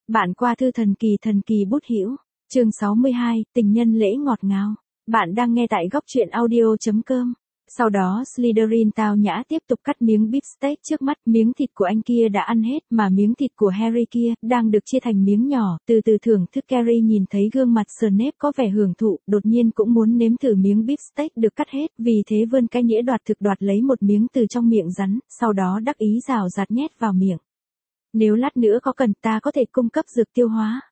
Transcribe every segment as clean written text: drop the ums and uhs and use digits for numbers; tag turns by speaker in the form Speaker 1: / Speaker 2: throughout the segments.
Speaker 1: Bạn qua thư thần kỳ bút hữu. Chương 62, tình nhân lễ ngọt ngào. Bạn đang nghe tại góc truyện audio.com. Sau đó Slytherin tao nhã tiếp tục cắt miếng beef steak trước mắt, miếng thịt của anh kia đã ăn hết, mà miếng thịt của Harry kia đang được chia thành miếng nhỏ, từ từ thưởng thức. Harry nhìn thấy gương mặt Snape có vẻ hưởng thụ, đột nhiên cũng muốn nếm thử miếng beef steak được cắt hết, vì thế vươn cái nĩa đoạt thực đoạt lấy một miếng từ trong miệng rắn, sau đó đắc ý rào rạt nhét vào miệng. Nếu lát nữa có cần, ta có thể cung cấp dược tiêu hóa.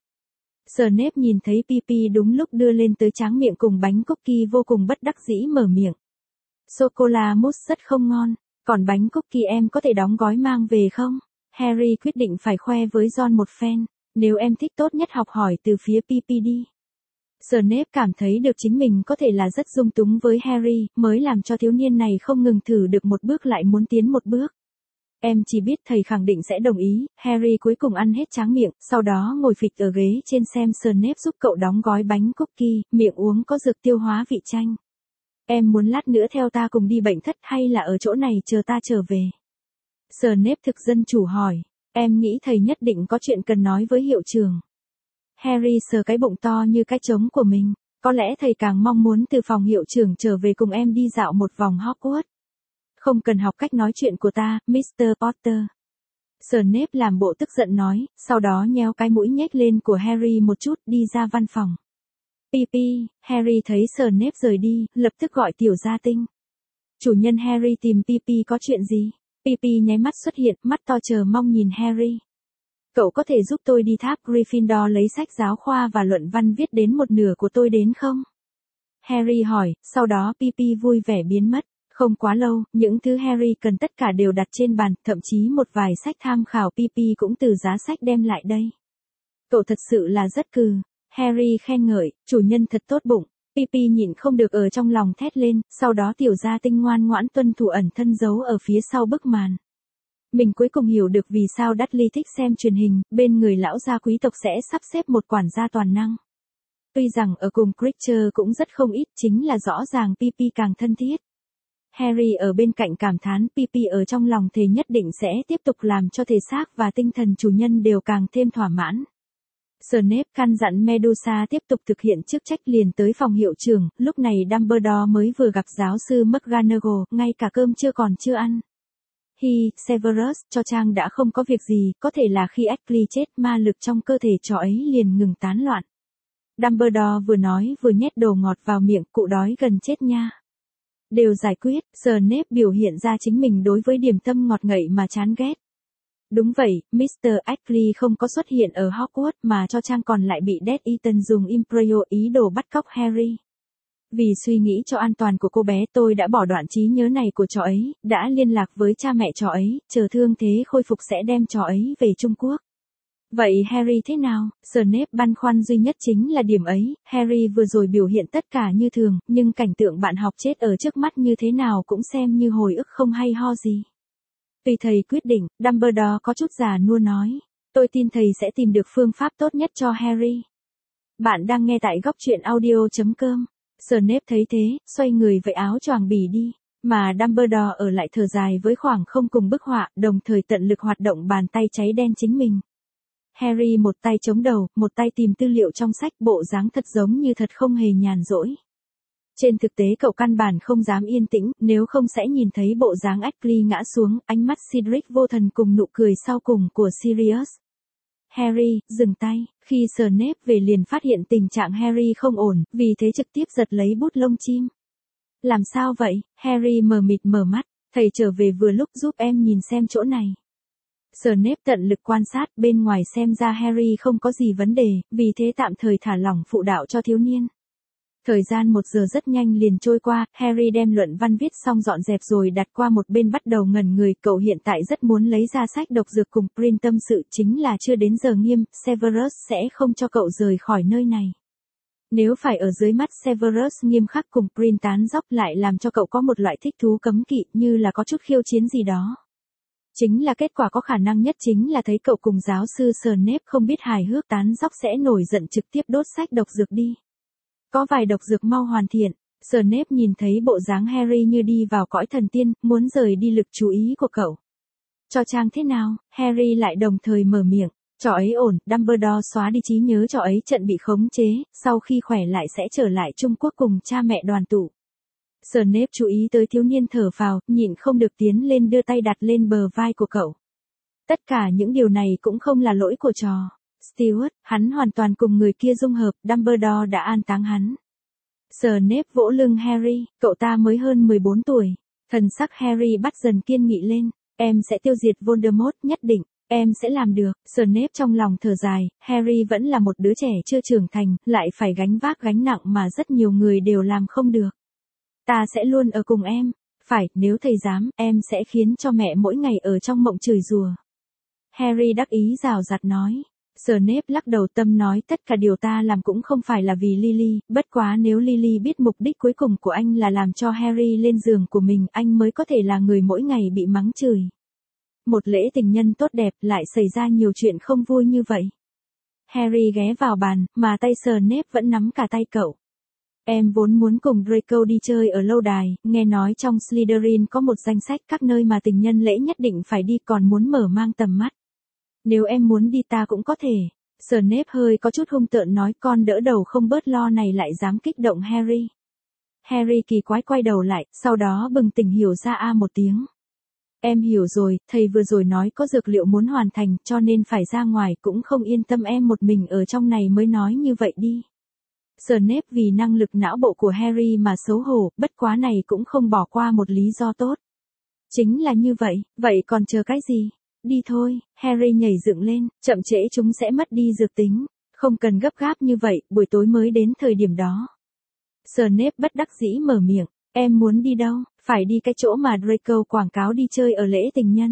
Speaker 1: Snape nhìn thấy Pipi đúng lúc đưa lên tới tráng miệng cùng bánh cookie, vô cùng bất đắc dĩ mở miệng. Sô-cô-la mousse rất không ngon, còn bánh cookie em có thể đóng gói mang về không? Harry quyết định phải khoe với Ron một phen, nếu em thích tốt nhất học hỏi từ phía Pipi đi. Snape cảm thấy được chính mình có thể là rất dung túng với Harry, mới làm cho thiếu niên này không ngừng thử được một bước lại muốn tiến một bước. Em chỉ biết thầy khẳng định sẽ đồng ý. Harry cuối cùng ăn hết tráng miệng, sau đó ngồi phịch ở ghế trên xem Snape giúp cậu đóng gói bánh cookie, miệng uống có dược tiêu hóa vị chanh. Em muốn lát nữa theo ta cùng đi bệnh thất hay là ở chỗ này chờ ta trở về? Snape thực dân chủ hỏi. Em nghĩ thầy nhất định có chuyện cần nói với hiệu trưởng. Harry sờ cái bụng to như cái trống của mình. Có lẽ thầy càng mong muốn từ phòng hiệu trưởng trở về cùng em đi dạo một vòng Hogwarts. Không cần học cách nói chuyện của ta, Mr. Potter. Snape làm bộ tức giận nói, sau đó nhéo cái mũi nhếch lên của Harry một chút, đi ra văn phòng. Pipi. Harry thấy Snape rời đi, lập tức gọi tiểu gia tinh. Chủ nhân Harry tìm Pipi có chuyện gì? Pipi nháy mắt xuất hiện, mắt to chờ mong nhìn Harry. Cậu có thể giúp tôi đi tháp Gryffindor lấy sách giáo khoa và luận văn viết đến một nửa của tôi đến không? Harry hỏi, sau đó Pipi vui vẻ biến mất. Không quá lâu, những thứ Harry cần tất cả đều đặt trên bàn, thậm chí một vài sách tham khảo Pipi cũng từ giá sách đem lại đây. Cậu thật sự là rất cừ. Harry khen ngợi, chủ nhân thật tốt bụng. Pipi nhịn không được ở trong lòng thét lên, sau đó tiểu gia tinh ngoan ngoãn tuân thủ ẩn thân giấu ở phía sau bức màn. Mình cuối cùng hiểu được vì sao Dudley thích xem truyền hình, bên người lão gia quý tộc sẽ sắp xếp một quản gia toàn năng. Tuy rằng ở cùng Creature cũng rất không ít, chính là rõ ràng Pipi càng thân thiết. Harry ở bên cạnh cảm thán, Pipi ở trong lòng thề nhất định sẽ tiếp tục làm cho thể xác và tinh thần chủ nhân đều càng thêm thỏa mãn. Snape căn dặn Medusa tiếp tục thực hiện chức trách, liền tới phòng hiệu trưởng, lúc này Dumbledore mới vừa gặp giáo sư McGonagall, ngay cả cơm chưa chưa ăn. Severus, cho Trang đã không có việc gì, có thể là khi Ashley chết ma lực trong cơ thể trò ấy liền ngừng tán loạn. Dumbledore vừa nói vừa nhét đồ ngọt vào miệng, cụ đói gần chết nha. Đều giải quyết. Snape biểu hiện ra chính mình đối với điểm tâm ngọt ngậy mà chán ghét. Đúng vậy, Mr. Ashley không có xuất hiện ở Hogwarts mà cho Trang còn lại bị Death Eaton dùng Imperial ý đồ bắt cóc Harry. Vì suy nghĩ cho an toàn của cô bé, tôi đã bỏ đoạn trí nhớ này của trò ấy, đã liên lạc với cha mẹ trò ấy, chờ thương thế khôi phục sẽ đem trò ấy về Trung Quốc. Vậy Harry thế nào? Snape băn khoăn duy nhất chính là điểm ấy. Harry vừa rồi biểu hiện tất cả như thường, nhưng cảnh tượng bạn học chết ở trước mắt như thế nào cũng xem như hồi ức không hay ho gì. Tùy thầy quyết định. Dumbledore có chút già nua nói. Tôi tin thầy sẽ tìm được phương pháp tốt nhất cho Harry. Bạn đang nghe tại góc truyện audio.com. Snape thấy thế, xoay người vẫy áo choàng bỉ đi. Mà Dumbledore ở lại thở dài với khoảng không cùng bức họa, đồng thời tận lực hoạt động bàn tay cháy đen chính mình. Harry một tay chống đầu, một tay tìm tư liệu trong sách, bộ dáng thật giống như thật không hề nhàn rỗi. Trên thực tế cậu căn bản không dám yên tĩnh, nếu không sẽ nhìn thấy bộ dáng Ashley ngã xuống, ánh mắt Cedric vô thần cùng nụ cười sau cùng của Sirius. Harry, dừng tay. Khi Snape về liền phát hiện tình trạng Harry không ổn, vì thế trực tiếp giật lấy bút lông chim. Làm sao vậy? Harry mờ mịt mở mắt, thầy trở về vừa lúc, giúp em nhìn xem chỗ này. Snape tận lực quan sát, bên ngoài xem ra Harry không có gì vấn đề, vì thế tạm thời thả lỏng phụ đạo cho thiếu niên. Thời gian 1 giờ rất nhanh liền trôi qua, Harry đem luận văn viết xong dọn dẹp rồi đặt qua một bên, bắt đầu ngẩn người. Cậu hiện tại rất muốn lấy ra sách độc dược cùng Prin tâm sự, chính là chưa đến giờ nghiêm, Severus sẽ không cho cậu rời khỏi nơi này. Nếu phải ở dưới mắt Severus nghiêm khắc cùng Prin tán dóc lại làm cho cậu có một loại thích thú cấm kỵ, như là có chút khiêu chiến gì đó. Chính là kết quả có khả năng nhất chính là thấy cậu cùng giáo sư Snape không biết hài hước tán dóc sẽ nổi giận trực tiếp đốt sách độc dược đi. Có vài độc dược mau hoàn thiện. Snape nhìn thấy bộ dáng Harry như đi vào cõi thần tiên, muốn rời đi lực chú ý của cậu. Cho Trang thế nào? Harry lại đồng thời mở miệng. Trò ấy ổn, Dumbledore xóa đi trí nhớ trò ấy trận bị khống chế, sau khi khỏe lại sẽ trở lại Trung Quốc cùng cha mẹ đoàn tụ. Snape chú ý tới thiếu niên thở phào, nhịn không được tiến lên đưa tay đặt lên bờ vai của cậu. Tất cả những điều này cũng không là lỗi của trò Stewart, hắn hoàn toàn cùng người kia dung hợp, Dumbledore đã an táng hắn. Snape vỗ lưng Harry, cậu ta mới hơn 14 tuổi. Thần sắc Harry bắt dần kiên nghị lên, em sẽ tiêu diệt Voldemort, nhất định, em sẽ làm được. Snape trong lòng thở dài, Harry vẫn là một đứa trẻ chưa trưởng thành, lại phải gánh vác gánh nặng mà rất nhiều người đều làm không được. Ta sẽ luôn ở cùng em, phải, nếu thầy dám, em sẽ khiến cho mẹ mỗi ngày ở trong mộng chửi rủa. Harry đắc ý rào rạt nói. Snape lắc đầu tâm nói tất cả điều ta làm cũng không phải là vì Lily, bất quá nếu Lily biết mục đích cuối cùng của anh là làm cho Harry lên giường của mình, anh mới có thể là người mỗi ngày bị mắng chửi. Một lễ tình nhân tốt đẹp lại xảy ra nhiều chuyện không vui như vậy. Harry ghé vào bàn, mà tay Snape vẫn nắm cả tay cậu. Em vốn muốn cùng Draco đi chơi ở lâu đài, nghe nói trong Slytherin có một danh sách các nơi mà tình nhân lễ nhất định phải đi, còn muốn mở mang tầm mắt. Nếu em muốn đi ta cũng có thể. Snape hơi có chút hung tợn nói, con đỡ đầu không bớt lo này lại dám kích động Harry. Harry kỳ quái quay đầu lại, sau đó bừng tỉnh hiểu ra một tiếng. Em hiểu rồi, thầy vừa rồi nói có dược liệu muốn hoàn thành cho nên phải ra ngoài, cũng không yên tâm em một mình ở trong này mới nói như vậy đi. Snape vì năng lực não bộ của Harry mà xấu hổ, bất quá này cũng không bỏ qua một lý do tốt. Chính là như vậy còn chờ cái gì? Đi thôi, Harry nhảy dựng lên, chậm trễ chúng sẽ mất đi dược tính, không cần gấp gáp như vậy, buổi tối mới đến thời điểm đó. Snape bất đắc dĩ mở miệng, em muốn đi đâu? Phải đi cái chỗ mà Draco quảng cáo đi chơi ở lễ tình nhân.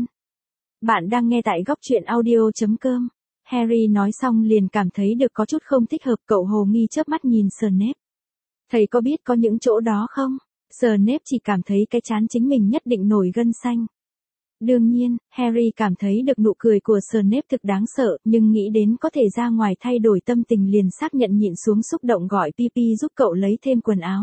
Speaker 1: Bạn đang nghe tại góc truyện audio.com. Harry nói xong liền cảm thấy được có chút không thích hợp, cậu hồ nghi chớp mắt nhìn Snape. Thầy có biết có những chỗ đó không? Snape chỉ cảm thấy cái trán chính mình nhất định nổi gân xanh. Đương nhiên, Harry cảm thấy được nụ cười của Snape thực đáng sợ, nhưng nghĩ đến có thể ra ngoài thay đổi tâm tình liền xác nhận nhịn xuống xúc động gọi Pipi giúp cậu lấy thêm quần áo.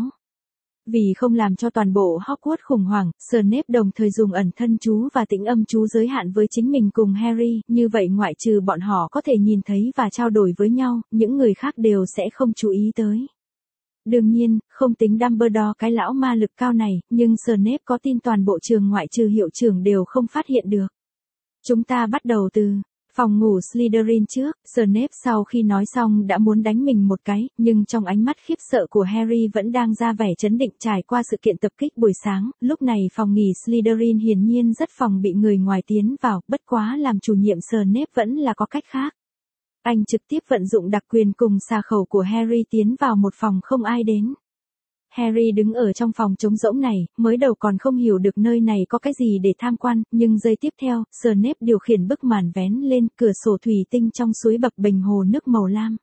Speaker 1: Vì không làm cho toàn bộ Hogwarts khủng hoảng, Snape đồng thời dùng ẩn thân chú và tĩnh âm chú giới hạn với chính mình cùng Harry, như vậy ngoại trừ bọn họ có thể nhìn thấy và trao đổi với nhau, những người khác đều sẽ không chú ý tới. Đương nhiên, không tính Dumbledore cái lão ma lực cao này, nhưng Snape có tin toàn bộ trường ngoại trừ hiệu trưởng đều không phát hiện được. Chúng ta bắt đầu từ phòng ngủ Slytherin trước. Snape sau khi nói xong đã muốn đánh mình một cái, nhưng trong ánh mắt khiếp sợ của Harry vẫn đang ra vẻ trấn định trải qua sự kiện tập kích buổi sáng. Lúc này phòng nghỉ Slytherin hiển nhiên rất phòng bị người ngoài tiến vào, bất quá làm chủ nhiệm Snape vẫn là có cách khác. Anh trực tiếp vận dụng đặc quyền cùng xà khẩu của Harry tiến vào một phòng không ai đến. Harry đứng ở trong phòng trống rỗng này, mới đầu còn không hiểu được nơi này có cái gì để tham quan, nhưng giây tiếp theo, Snape điều khiển bức màn vén lên, cửa sổ thủy tinh trong suối bập bềnh hồ nước màu lam.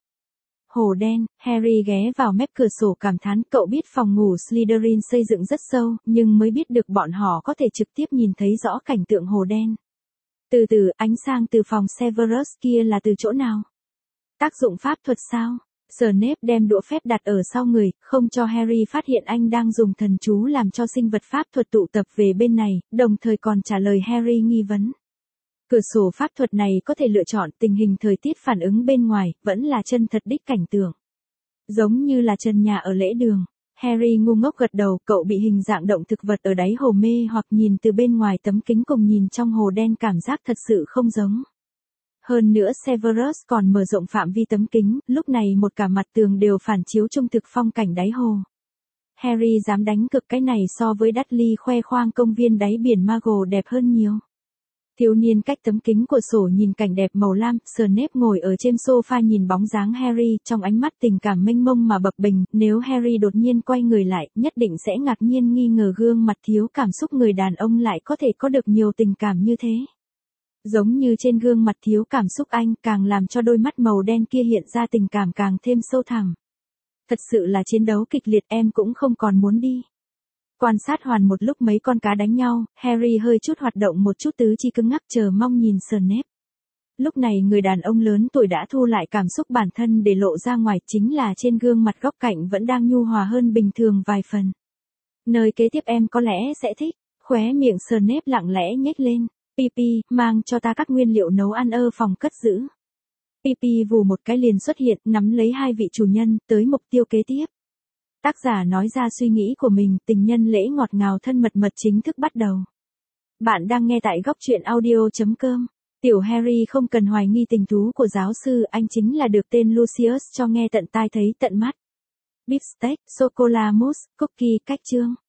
Speaker 1: Hồ đen, Harry ghé vào mép cửa sổ cảm thán, cậu biết phòng ngủ Slytherin xây dựng rất sâu, nhưng mới biết được bọn họ có thể trực tiếp nhìn thấy rõ cảnh tượng hồ đen. Từ từ, ánh sáng từ phòng Severus kia là từ chỗ nào? Tác dụng pháp thuật sao? Snape đem đũa phép đặt ở sau người, không cho Harry phát hiện anh đang dùng thần chú làm cho sinh vật pháp thuật tụ tập về bên này, đồng thời còn trả lời Harry nghi vấn. Cửa sổ pháp thuật này có thể lựa chọn tình hình thời tiết phản ứng bên ngoài, vẫn là chân thật đích cảnh tượng. Giống như là trần nhà ở lễ đường. Harry ngu ngốc gật đầu, cậu bị hình dạng động thực vật ở đáy hồ mê hoặc nhìn từ bên ngoài tấm kính cùng nhìn trong hồ đen cảm giác thật sự không giống. Hơn nữa Severus còn mở rộng phạm vi tấm kính, lúc này một cả mặt tường đều phản chiếu trung thực phong cảnh đáy hồ. Harry dám đánh cược cái này so với Dudley khoe khoang công viên đáy biển Muggle đẹp hơn nhiều. Thiếu niên cách tấm kính của sổ nhìn cảnh đẹp màu lam, Snape ngồi ở trên sofa nhìn bóng dáng Harry, trong ánh mắt tình cảm mênh mông mà bập bềnh, nếu Harry đột nhiên quay người lại, nhất định sẽ ngạc nhiên nghi ngờ gương mặt thiếu cảm xúc người đàn ông lại có thể có được nhiều tình cảm như thế. Giống như trên gương mặt thiếu cảm xúc anh, càng làm cho đôi mắt màu đen kia hiện ra tình cảm càng thêm sâu thẳm. Thật sự là chiến đấu kịch liệt, em cũng không còn muốn đi. Quan sát hoàn một lúc mấy con cá đánh nhau, Harry hơi chút hoạt động một chút tứ chi cứng ngắc chờ mong nhìn Snape. Lúc này người đàn ông lớn tuổi đã thu lại cảm xúc bản thân để lộ ra ngoài, chính là trên gương mặt góc cạnh vẫn đang nhu hòa hơn bình thường vài phần. Nơi kế tiếp em có lẽ sẽ thích, khóe miệng Snape lặng lẽ nhếch lên. Pipi, mang cho ta các nguyên liệu nấu ăn ở phòng cất giữ. Pipi vù một cái liền xuất hiện, nắm lấy hai vị chủ nhân, tới mục tiêu kế tiếp. Tác giả nói ra suy nghĩ của mình, tình nhân lễ ngọt ngào thân mật chính thức bắt đầu. Bạn đang nghe tại góc truyện audio.com. Tiểu Harry không cần hoài nghi tình thú của giáo sư, anh chính là được tên Lucius cho nghe tận tai thấy tận mắt. Beefsteak, sô-cô-la mousse, cookie, cách chương.